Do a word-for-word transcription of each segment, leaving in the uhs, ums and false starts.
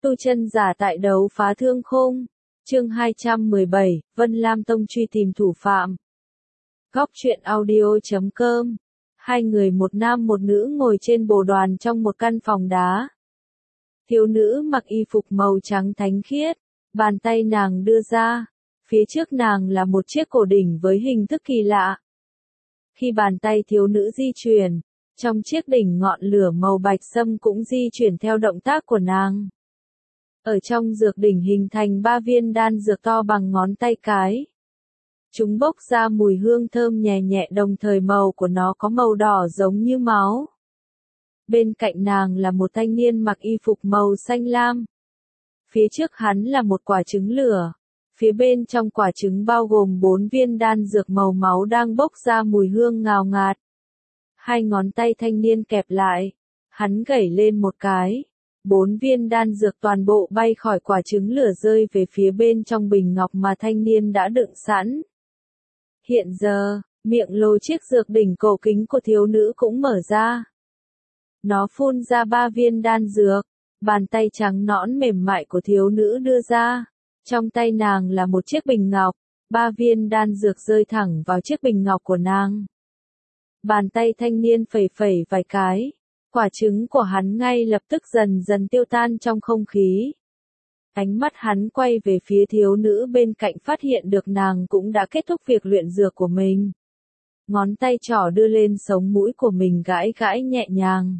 Tu chân giả tại đấu phá thương khung. Chương hai trăm mười bảy, Vân Lam Tông truy tìm thủ phạm. Góc truyện audio chấm com. Hai người một nam một nữ ngồi trên bồ đoàn trong một căn phòng đá. Thiếu nữ mặc y phục màu trắng thánh khiết, bàn tay nàng đưa ra, phía trước nàng là một chiếc cổ đỉnh với hình thức kỳ lạ. Khi bàn tay thiếu nữ di chuyển, trong chiếc đỉnh ngọn lửa màu bạch sâm cũng di chuyển theo động tác của nàng. Ở trong dược đỉnh hình thành ba viên đan dược to bằng ngón tay cái. Chúng bốc ra mùi hương thơm nhẹ nhẹ, đồng thời màu của nó có màu đỏ giống như máu. Bên cạnh nàng là một thanh niên mặc y phục màu xanh lam. Phía trước hắn là một quả trứng lửa. Phía bên trong quả trứng bao gồm bốn viên đan dược màu máu đang bốc ra mùi hương ngào ngạt. Hai ngón tay thanh niên kẹp lại. Hắn gẩy lên một cái. Bốn viên đan dược toàn bộ bay khỏi quả trứng lửa rơi về phía bên trong bình ngọc mà thanh niên đã đựng sẵn. Hiện giờ, miệng lồ chiếc dược đỉnh cổ kính của thiếu nữ cũng mở ra. Nó phun ra ba viên đan dược, bàn tay trắng nõn mềm mại của thiếu nữ đưa ra. Trong tay nàng là một chiếc bình ngọc, ba viên đan dược rơi thẳng vào chiếc bình ngọc của nàng. Bàn tay thanh niên phẩy phẩy vài cái. Quả trứng của hắn ngay lập tức dần dần tiêu tan trong không khí. Ánh mắt hắn quay về phía thiếu nữ bên cạnh, phát hiện được nàng cũng đã kết thúc việc luyện dược của mình. Ngón tay trỏ đưa lên sống mũi của mình gãi gãi nhẹ nhàng.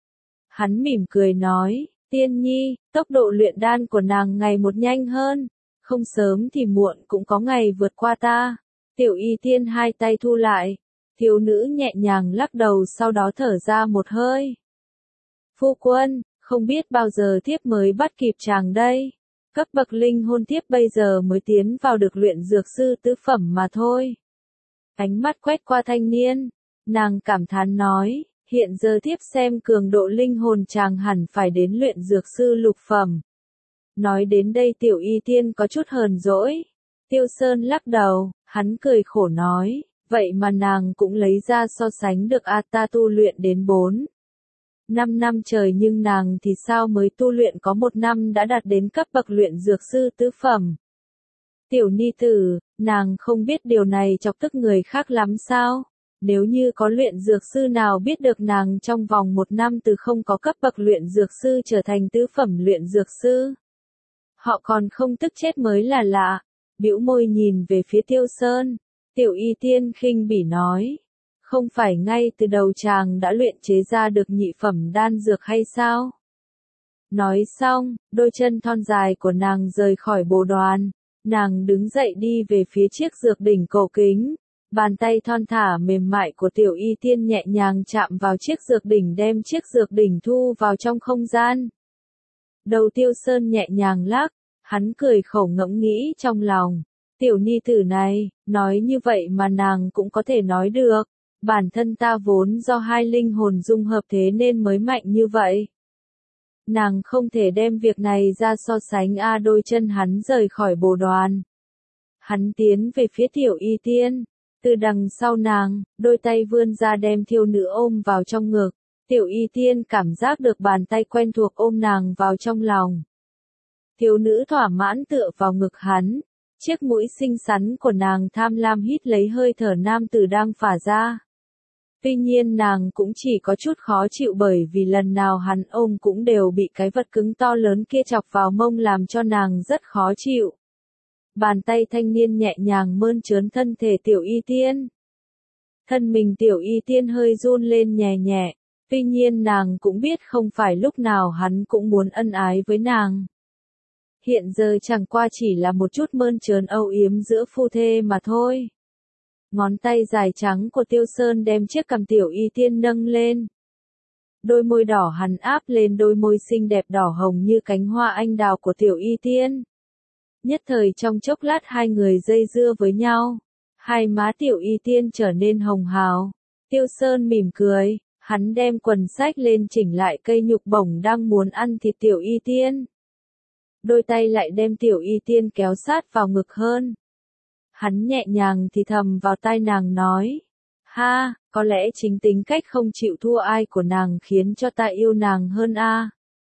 Hắn mỉm cười nói, Tiên Nhi, tốc độ luyện đan của nàng ngày một nhanh hơn. Không sớm thì muộn cũng có ngày vượt qua ta. Tiểu Y Tiên hai tay thu lại. Thiếu nữ nhẹ nhàng lắc đầu, sau đó thở ra một hơi. Phu quân, không biết bao giờ thiếp mới bắt kịp chàng đây. Cấp bậc linh hồn thiếp bây giờ mới tiến vào được luyện dược sư tứ phẩm mà thôi. Ánh mắt quét qua thanh niên, nàng cảm thán nói, hiện giờ thiếp xem cường độ linh hồn chàng hẳn phải đến luyện dược sư lục phẩm. Nói đến đây Tiểu Y Tiên có chút hờn dỗi. Tiêu Sơn lắc đầu, hắn cười khổ nói. Vậy mà nàng cũng lấy ra so sánh được a ta tu luyện đến bốn năm năm trời, nhưng nàng thì sao mới tu luyện có một năm đã đạt đến cấp bậc luyện dược sư tứ phẩm. Tiểu ni tử, nàng không biết điều này chọc tức người khác lắm sao? Nếu như có luyện dược sư nào biết được nàng trong vòng một năm từ không có cấp bậc luyện dược sư trở thành tứ phẩm luyện dược sư, họ còn không tức chết mới là lạ. Bĩu môi nhìn về phía Tiêu Sơn. Tiểu Y Tiên khinh bỉ nói, không phải ngay từ đầu chàng đã luyện chế ra được nhị phẩm đan dược hay sao? Nói xong, đôi chân thon dài của nàng rời khỏi bồ đoàn, nàng đứng dậy đi về phía chiếc dược đỉnh cổ kính. Bàn tay thon thả mềm mại của Tiểu Y Tiên nhẹ nhàng chạm vào chiếc dược đỉnh, đem chiếc dược đỉnh thu vào trong không gian. Đầu Tiêu Sơn nhẹ nhàng lắc, hắn cười khẩu ngẫm nghĩ trong lòng. Tiểu ni tử này, nói như vậy mà nàng cũng có thể nói được. Bản thân ta vốn do hai linh hồn dung hợp thế nên mới mạnh như vậy. Nàng không thể đem việc này ra so sánh a. Đôi chân hắn rời khỏi bồ đoàn. Hắn tiến về phía Tiểu Y Tiên. Từ đằng sau nàng, đôi tay vươn ra đem thiếu nữ ôm vào trong ngực. Tiểu Y Tiên cảm giác được bàn tay quen thuộc ôm nàng vào trong lòng. Thiếu nữ thỏa mãn tựa vào ngực hắn. Chiếc mũi xinh xắn của nàng tham lam hít lấy hơi thở nam tử đang phả ra. Tuy nhiên nàng cũng chỉ có chút khó chịu, bởi vì lần nào hắn ôm cũng đều bị cái vật cứng to lớn kia chọc vào mông, làm cho nàng rất khó chịu. Bàn tay thanh niên nhẹ nhàng mơn trớn thân thể Tiểu Y Tiên. Thân mình Tiểu Y Tiên hơi run lên nhẹ nhẹ. Tuy nhiên nàng cũng biết không phải lúc nào hắn cũng muốn ân ái với nàng. Hiện giờ chẳng qua chỉ là một chút mơn trớn âu yếm giữa phu thê mà thôi. Ngón tay dài trắng của Tiêu Sơn đem chiếc cằm Tiểu Y Tiên nâng lên. Đôi môi đỏ hắn áp lên đôi môi xinh đẹp đỏ hồng như cánh hoa anh đào của Tiểu Y Tiên. Nhất thời trong chốc lát hai người dây dưa với nhau. Hai má Tiểu Y Tiên trở nên hồng hào. Tiêu Sơn mỉm cười, hắn đem quần xách lên chỉnh lại cây nhục bổng đang muốn ăn thịt Tiểu Y Tiên. Đôi tay lại đem Tiểu Y Tiên kéo sát vào ngực hơn. Hắn nhẹ nhàng thì thầm vào tai nàng nói. Ha, có lẽ chính tính cách không chịu thua ai của nàng khiến cho ta yêu nàng hơn a.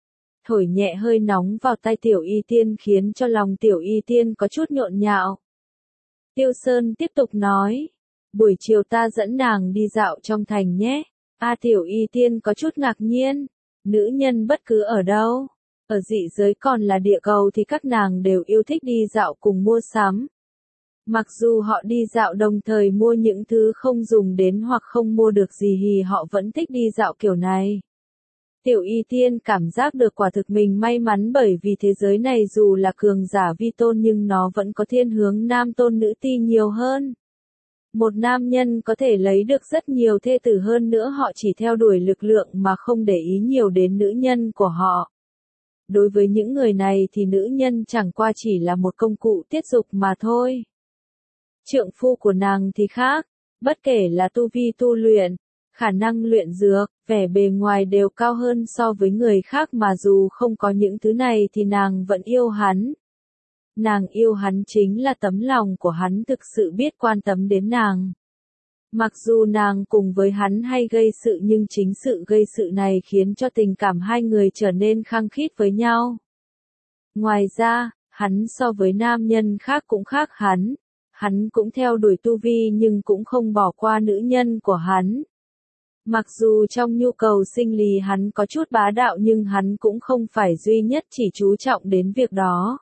thổi nhẹ hơi nóng vào tay Tiểu Y Tiên khiến cho lòng Tiểu Y Tiên có chút nhộn nhạo. Tiêu Sơn tiếp tục nói, buổi chiều ta dẫn nàng đi dạo trong thành nhé. A Tiểu Y Tiên có chút ngạc nhiên, nữ nhân bất cứ ở đâu, ở dị giới còn là địa cầu thì các nàng đều yêu thích đi dạo cùng mua sắm. Mặc dù họ đi dạo đồng thời mua những thứ không dùng đến hoặc không mua được gì thì họ vẫn thích đi dạo kiểu này. Tiểu Y Tiên cảm giác được quả thực mình may mắn bởi vì thế giới này dù là cường giả vi tôn nhưng nó vẫn có thiên hướng nam tôn nữ ti nhiều hơn. Một nam nhân có thể lấy được rất nhiều thê tử hơn nữa họ chỉ theo đuổi lực lượng mà không để ý nhiều đến nữ nhân của họ. Đối với những người này thì nữ nhân chẳng qua chỉ là một công cụ tiết dục mà thôi. Trượng phu của nàng thì khác, bất kể là tu vi tu luyện, khả năng luyện dược, vẻ bề ngoài đều cao hơn so với người khác mà dù không có những thứ này thì nàng vẫn yêu hắn. Nàng yêu hắn chính là tấm lòng của hắn thực sự biết quan tâm đến nàng. Mặc dù nàng cùng với hắn hay gây sự nhưng chính sự gây sự này khiến cho tình cảm hai người trở nên khăng khít với nhau. Ngoài ra, hắn so với nam nhân khác cũng khác hắn. Hắn cũng theo đuổi tu vi nhưng cũng không bỏ qua nữ nhân của hắn. Mặc dù trong nhu cầu sinh lý hắn có chút bá đạo nhưng hắn cũng không phải duy nhất chỉ chú trọng đến việc đó.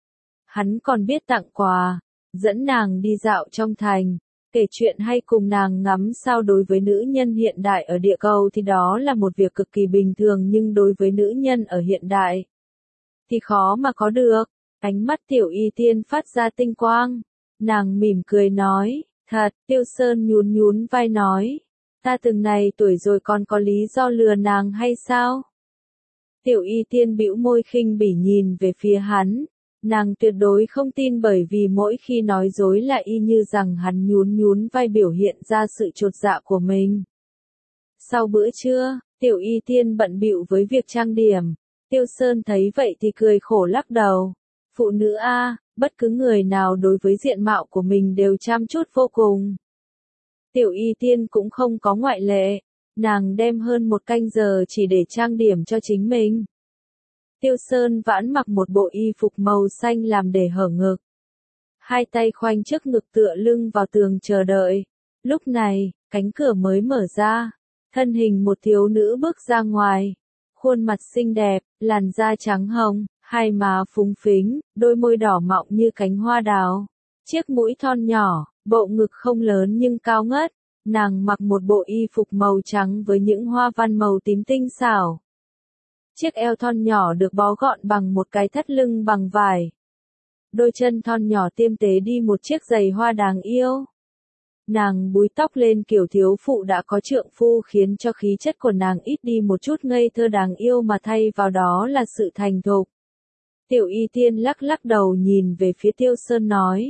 Hắn còn biết tặng quà, dẫn nàng đi dạo trong thành, kể chuyện hay cùng nàng ngắm sao. Đối với nữ nhân hiện đại ở địa cầu thì đó là một việc cực kỳ bình thường nhưng đối với nữ nhân ở hiện đại thì khó mà có được. Ánh mắt Tiểu Y Tiên phát ra tinh quang. Nàng mỉm cười nói, thật. Tiêu Sơn nhún nhún vai nói, ta từng này tuổi rồi còn có lý do lừa nàng hay sao? Tiểu Y Tiên bĩu môi khinh bỉ nhìn về phía hắn. Nàng tuyệt đối không tin bởi vì mỗi khi nói dối là y như rằng hắn nhún nhún vai biểu hiện ra sự chột dạ của mình. Sau bữa trưa, Tiểu Y Tiên bận bịu với việc trang điểm. Tiêu Sơn thấy vậy thì cười khổ lắc đầu. Phụ nữ a, bất cứ người nào đối với diện mạo của mình đều chăm chút vô cùng. Tiểu Y Tiên cũng không có ngoại lệ. Nàng đem hơn một canh giờ chỉ để trang điểm cho chính mình. Tiêu Sơn Vãn mặc một bộ y phục màu xanh làm để hở ngực. Hai tay khoanh trước ngực tựa lưng vào tường chờ đợi. Lúc này, cánh cửa mới mở ra. Thân hình một thiếu nữ bước ra ngoài. Khuôn mặt xinh đẹp, làn da trắng hồng, hai má phúng phính, đôi môi đỏ mọng như cánh hoa đào. Chiếc mũi thon nhỏ, bộ ngực không lớn nhưng cao ngất. Nàng mặc một bộ y phục màu trắng với những hoa văn màu tím tinh xảo. Chiếc eo thon nhỏ được bó gọn bằng một cái thắt lưng bằng vải. Đôi chân thon nhỏ tiêm tế đi một chiếc giày hoa đáng yêu. Nàng búi tóc lên kiểu thiếu phụ đã có trượng phu khiến cho khí chất của nàng ít đi một chút ngây thơ đáng yêu mà thay vào đó là sự thành thục. Tiểu Y Tiên lắc lắc đầu nhìn về phía Tiêu Sơn nói.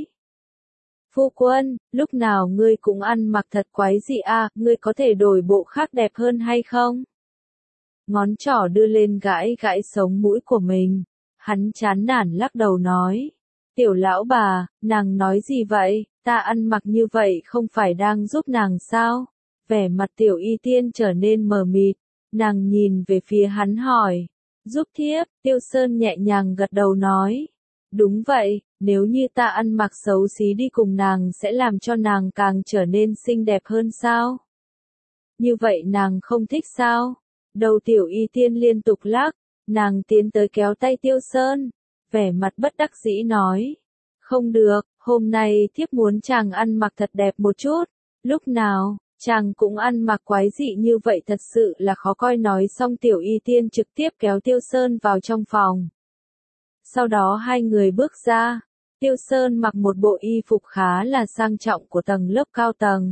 Phu quân, lúc nào ngươi cũng ăn mặc thật quái dị à, ngươi có thể đổi bộ khác đẹp hơn hay không? Ngón trỏ đưa lên gãi gãi sống mũi của mình. Hắn chán nản lắc đầu nói. Tiểu lão bà, nàng nói gì vậy, ta ăn mặc như vậy không phải đang giúp nàng sao? Vẻ mặt Tiểu Y Tiên trở nên mờ mịt. Nàng nhìn về phía hắn hỏi. Giúp thiếp, Tiêu Sơn nhẹ nhàng gật đầu nói. Đúng vậy, nếu như ta ăn mặc xấu xí đi cùng nàng sẽ làm cho nàng càng trở nên xinh đẹp hơn sao? Như vậy nàng không thích sao? Đầu Tiểu Y Tiên liên tục lắc, nàng tiến tới kéo tay Tiêu Sơn, vẻ mặt bất đắc dĩ nói. Không được, hôm nay thiếp muốn chàng ăn mặc thật đẹp một chút, lúc nào, chàng cũng ăn mặc quái dị như vậy thật sự là khó coi. Nói xong Tiểu Y Tiên trực tiếp kéo Tiêu Sơn vào trong phòng. Sau đó hai người bước ra, Tiêu Sơn mặc một bộ y phục khá là sang trọng của tầng lớp cao tầng.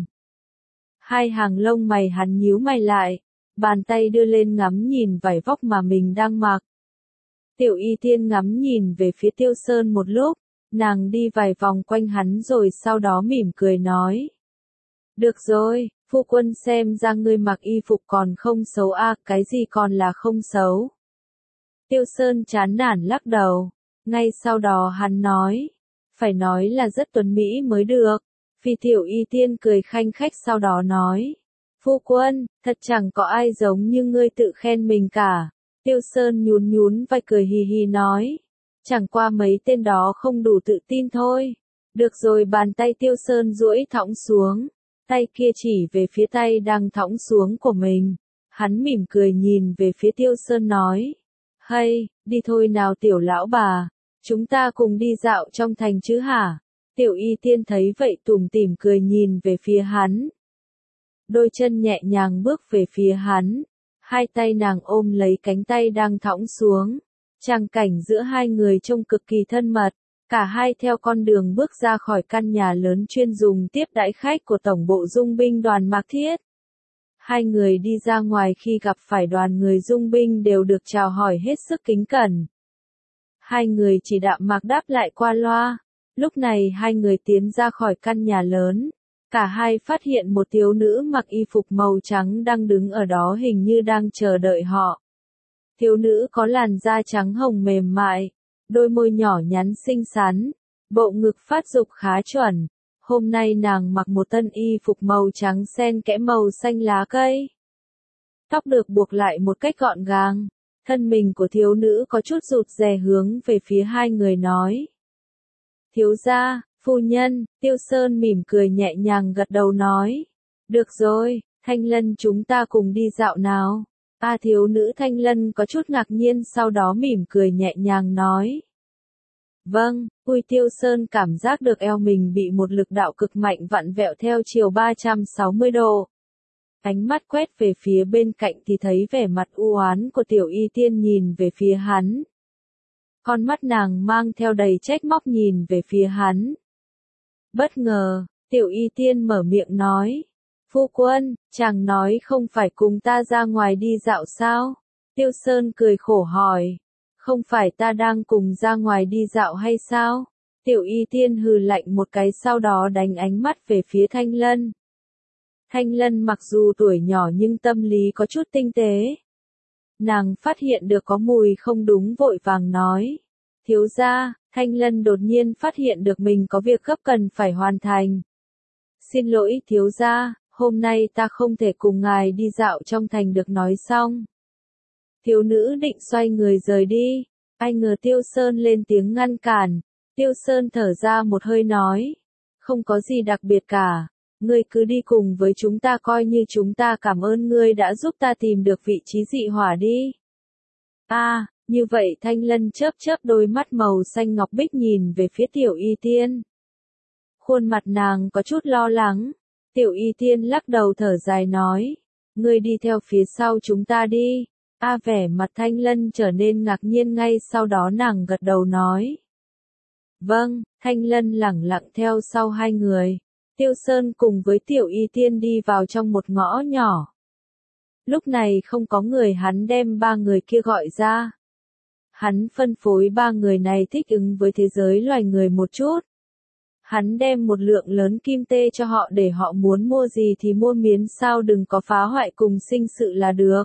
Hai hàng lông mày hắn nhíu mày lại. Bàn tay đưa lên ngắm nhìn vải vóc mà mình đang mặc. Tiểu Y Tiên ngắm nhìn về phía Tiêu Sơn một lúc, nàng đi vài vòng quanh hắn rồi sau đó mỉm cười nói. Được rồi, phu quân xem ra ngươi mặc y phục còn không xấu à, cái gì còn là không xấu. Tiêu Sơn chán nản lắc đầu, ngay sau đó hắn nói. Phải nói là rất tuấn mỹ mới được. Phi Tiểu Y Tiên cười khanh khách sau đó nói. Phu quân, thật chẳng có ai giống như ngươi tự khen mình cả. Tiêu Sơn nhún nhún vai cười hì hì nói. Chẳng qua mấy tên đó không đủ tự tin thôi. Được rồi, bàn tay Tiêu Sơn duỗi thõng xuống. Tay kia chỉ về phía tay đang thõng xuống của mình. Hắn mỉm cười nhìn về phía Tiêu Sơn nói. Hay, đi thôi nào tiểu lão bà. Chúng ta cùng đi dạo trong thành chứ hả? Tiểu Y Tiên thấy vậy tủm tỉm cười nhìn về phía hắn. Đôi chân nhẹ nhàng bước về phía hắn. Hai tay nàng ôm lấy cánh tay đang thõng xuống. Tràng cảnh giữa hai người trông cực kỳ thân mật. Cả hai theo con đường bước ra khỏi căn nhà lớn chuyên dùng tiếp đãi khách của Tổng bộ Dung binh đoàn Mạc Thiết. Hai người đi ra ngoài khi gặp phải đoàn người Dung binh đều được chào hỏi hết sức kính cẩn. Hai người chỉ đạm mạc đáp lại qua loa. Lúc này hai người tiến ra khỏi căn nhà lớn. Cả hai phát hiện một thiếu nữ mặc y phục màu trắng đang đứng ở đó, hình như đang chờ đợi họ. Thiếu nữ có làn da trắng hồng mềm mại, đôi môi nhỏ nhắn xinh xắn, bộ ngực phát dục khá chuẩn. Hôm nay nàng mặc một thân y phục màu trắng xen kẽ màu xanh lá cây. Tóc được buộc lại một cách gọn gàng. Thân mình của thiếu nữ có chút rụt rè hướng về phía hai người nói. Thiếu gia, phu nhân. Tiêu Sơn mỉm cười nhẹ nhàng gật đầu nói. Được rồi, Thanh Lân, chúng ta cùng đi dạo nào. A thiếu nữ Thanh Lân có chút ngạc nhiên, sau đó mỉm cười nhẹ nhàng nói. Vâng. Ui, Tiêu Sơn cảm giác được eo mình bị một lực đạo cực mạnh vặn vẹo theo chiều ba trăm sáu mươi độ. Ánh mắt quét về phía bên cạnh thì thấy vẻ mặt u oán của Tiểu Y Tiên nhìn về phía hắn. Con mắt nàng mang theo đầy trách móc nhìn về phía hắn. Bất ngờ, Tiểu Y Tiên mở miệng nói. Phu quân, chàng nói không phải cùng ta ra ngoài đi dạo sao? Tiêu Sơn cười khổ hỏi. Không phải ta đang cùng ra ngoài đi dạo hay sao? Tiểu Y Tiên hừ lạnh một cái, sau đó đánh ánh mắt về phía Thanh Lân. Thanh Lân mặc dù tuổi nhỏ nhưng tâm lý có chút tinh tế. Nàng phát hiện được có mùi không đúng vội vàng nói. Thiếu gia. Thanh Lân đột nhiên phát hiện được mình có việc gấp cần phải hoàn thành. Xin lỗi thiếu gia, hôm nay ta không thể cùng ngài đi dạo trong thành được. Nói xong, thiếu nữ định xoay người rời đi. Ai ngờ Tiêu Sơn lên tiếng ngăn cản. Tiêu Sơn thở ra một hơi nói. Không có gì đặc biệt cả. Ngươi cứ đi cùng với chúng ta, coi như chúng ta cảm ơn ngươi đã giúp ta tìm được vị trí dị hỏa đi. A, à, như vậy. Thanh Lân chớp chớp đôi mắt màu xanh ngọc bích nhìn về phía Tiểu Y Tiên. Khuôn mặt nàng có chút lo lắng. Tiểu Y Tiên lắc đầu thở dài nói. Ngươi đi theo phía sau chúng ta đi. A à, vẻ mặt Thanh Lân trở nên ngạc nhiên, ngay sau đó nàng gật đầu nói. Vâng. Thanh Lân lẳng lặng theo sau hai người. Tiêu Sơn cùng với Tiểu Y Tiên đi vào trong một ngõ nhỏ. Lúc này không có người, hắn đem ba người kia gọi ra. Hắn phân phối ba người này thích ứng với thế giới loài người một chút. Hắn đem một lượng lớn kim tê cho họ để họ muốn mua gì thì mua, miễn sao đừng có phá hoại cùng sinh sự là được.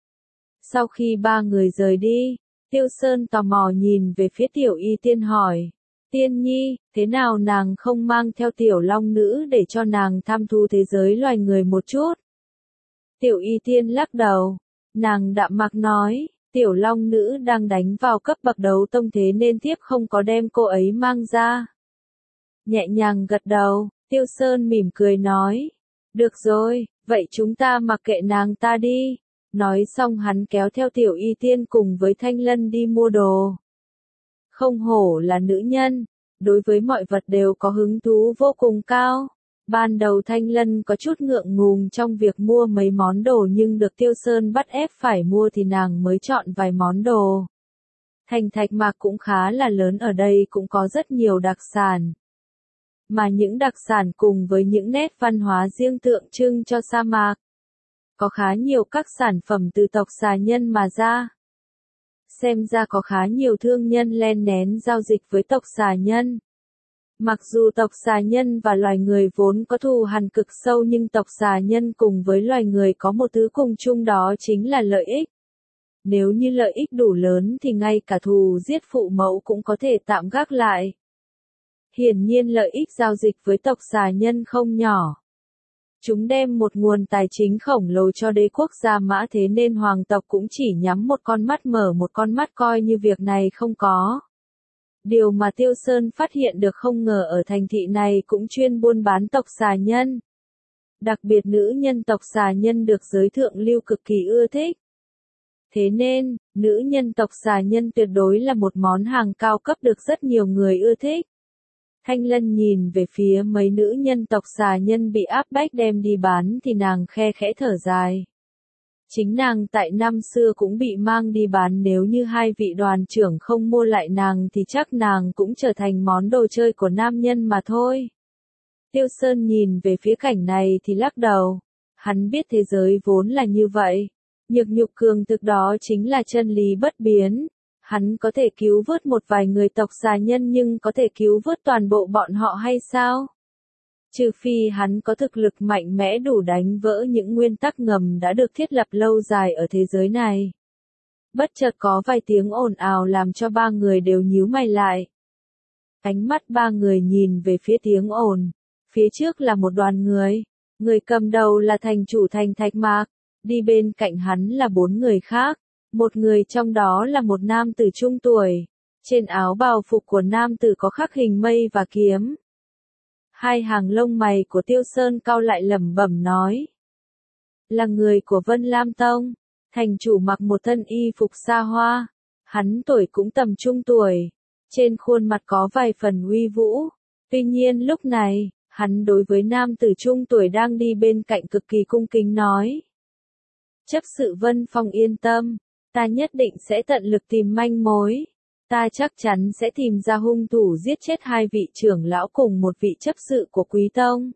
Sau khi ba người rời đi, Tiêu Sơn tò mò nhìn về phía Tiểu Y Tiên hỏi. Tiên nhi, thế nào nàng không mang theo tiểu long nữ để cho nàng thăm thu thế giới loài người một chút? Tiểu Y Tiên lắc đầu. Nàng đạm mạc nói, tiểu long nữ đang đánh vào cấp bậc đấu tông, thế nên thiếp không có đem cô ấy mang ra. Nhẹ nhàng gật đầu, Tiêu Sơn mỉm cười nói. Được rồi, vậy chúng ta mặc kệ nàng ta đi. Nói xong hắn kéo theo Tiểu Y Tiên cùng với Thanh Lân đi mua đồ. Không hổ là nữ nhân, đối với mọi vật đều có hứng thú vô cùng cao. Ban đầu Thanh Lân có chút ngượng ngùng trong việc mua mấy món đồ, nhưng được Tiêu Sơn bắt ép phải mua thì nàng mới chọn vài món đồ. Thành Thạch Mạc cũng khá là lớn, ở đây cũng có rất nhiều đặc sản. Mà những đặc sản cùng với những nét văn hóa riêng tượng trưng cho sa mạc. Có khá nhiều các sản phẩm từ tộc xà nhân mà ra. Xem ra có khá nhiều thương nhân len lén giao dịch với tộc xà nhân. Mặc dù tộc xà nhân và loài người vốn có thù hằn cực sâu, nhưng tộc xà nhân cùng với loài người có một thứ cùng chung, đó chính là lợi ích. Nếu như lợi ích đủ lớn thì ngay cả thù giết phụ mẫu cũng có thể tạm gác lại. Hiển nhiên lợi ích giao dịch với tộc xà nhân không nhỏ. Chúng đem một nguồn tài chính khổng lồ cho đế quốc Gia Mã, thế nên hoàng tộc cũng chỉ nhắm một con mắt mở một con mắt coi như việc này không có. Điều mà Tiêu Sơn phát hiện được không ngờ ở thành thị này cũng chuyên buôn bán tộc xà nhân. Đặc biệt nữ nhân tộc xà nhân được giới thượng lưu cực kỳ ưa thích. Thế nên, nữ nhân tộc xà nhân tuyệt đối là một món hàng cao cấp được rất nhiều người ưa thích. Thanh Lân nhìn về phía mấy nữ nhân tộc xà nhân bị áp bách đem đi bán thì nàng khe khẽ thở dài. Chính nàng tại năm xưa cũng bị mang đi bán, nếu như hai vị đoàn trưởng không mua lại nàng thì chắc nàng cũng trở thành món đồ chơi của nam nhân mà thôi. Tiêu Sơn nhìn về phía cảnh này thì lắc đầu. Hắn biết thế giới vốn là như vậy. Nhược nhục cường thực đó chính là chân lý bất biến. Hắn có thể cứu vớt một vài người tộc xà nhân nhưng có thể cứu vớt toàn bộ bọn họ hay sao? Trừ phi hắn có thực lực mạnh mẽ đủ đánh vỡ những nguyên tắc ngầm đã được thiết lập lâu dài ở thế giới này. Bất chợt có vài tiếng ồn ào làm cho ba người đều nhíu mày lại. Ánh mắt ba người nhìn về phía tiếng ồn. Phía trước là một đoàn người. Người cầm đầu là thành chủ thành Thạch Mạc. Đi bên cạnh hắn là bốn người khác. Một người trong đó là một nam tử trung tuổi. Trên áo bào phục của nam tử có khắc hình mây và kiếm. Hai hàng lông mày của Tiêu Sơn cau lại lẩm bẩm nói. Là người của Vân Lam Tông. Thành chủ mặc một thân y phục xa hoa. Hắn tuổi cũng tầm trung tuổi. Trên khuôn mặt có vài phần uy vũ. Tuy nhiên lúc này, hắn đối với nam tử trung tuổi đang đi bên cạnh cực kỳ cung kính nói. Chấp sự Vân Phong yên tâm. Ta nhất định sẽ tận lực tìm manh mối. Ta chắc chắn sẽ tìm ra hung thủ giết chết hai vị trưởng lão cùng một vị chấp sự của Quý Tông.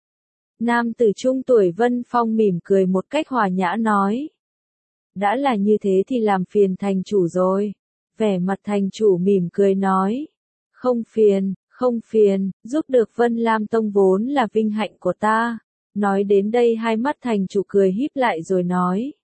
Nam tử trung tuổi Vân Phong mỉm cười một cách hòa nhã nói. Đã là như thế thì làm phiền thành chủ rồi. Vẻ mặt thành chủ mỉm cười nói. Không phiền, không phiền, giúp được Vân Lam Tông vốn là vinh hạnh của ta. Nói đến đây hai mắt thành chủ cười híp lại rồi nói.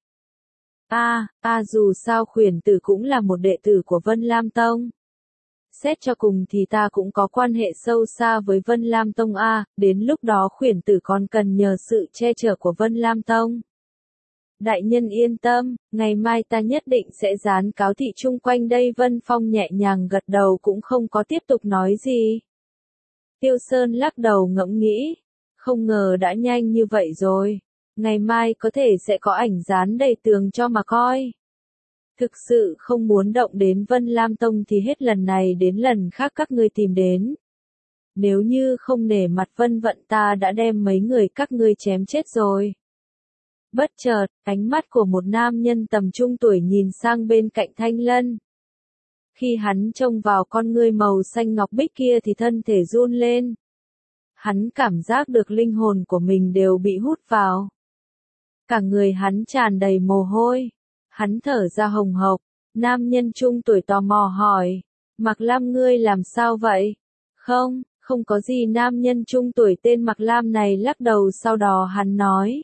A, à, a dù sao khuyển tử cũng là một đệ tử của Vân Lam Tông. Xét cho cùng thì ta cũng có quan hệ sâu xa với Vân Lam Tông a, à, đến lúc đó khuyển tử còn cần nhờ sự che chở của Vân Lam Tông. Đại nhân yên tâm, ngày mai ta nhất định sẽ dán cáo thị chung quanh đây. Vân Phong nhẹ nhàng gật đầu cũng không có tiếp tục nói gì. Tiêu Sơn lắc đầu ngẫm nghĩ, không ngờ đã nhanh như vậy rồi. Ngày mai có thể sẽ có ảnh dán đầy tường cho mà coi. Thực sự không muốn động đến Vân Lam Tông thì hết lần này đến lần khác các ngươi tìm đến. Nếu như không nể mặt Vân Vận ta đã đem mấy người các ngươi chém chết rồi. Bất chợt, ánh mắt của một nam nhân tầm trung tuổi nhìn sang bên cạnh Thanh Lân. Khi hắn trông vào con ngươi màu xanh ngọc bích kia thì thân thể run lên. Hắn cảm giác được linh hồn của mình đều bị hút vào. Cả người hắn tràn đầy mồ hôi. Hắn thở ra hồng hộc. Nam nhân trung tuổi tò mò hỏi. Mạc Lam ngươi làm sao vậy? Không, không có gì. Nam nhân trung tuổi tên Mạc Lam này lắc đầu, sau đó hắn nói.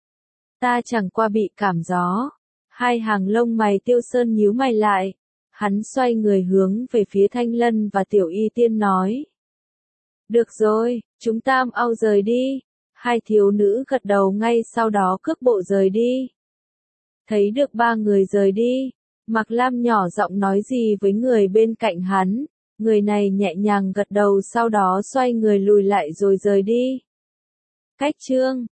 Ta chẳng qua bị cảm gió. Hai hàng lông mày Tiêu Sơn nhíu mày lại. Hắn xoay người hướng về phía Thanh Lân và Tiểu Y Tiên nói. Được rồi, chúng ta mau rời đi. Hai thiếu nữ gật đầu ngay sau đó cước bộ rời đi. Thấy được ba người rời đi, Mạc Lam nhỏ giọng nói gì với người bên cạnh hắn. Người này nhẹ nhàng gật đầu sau đó xoay người lùi lại rồi rời đi. Cách chương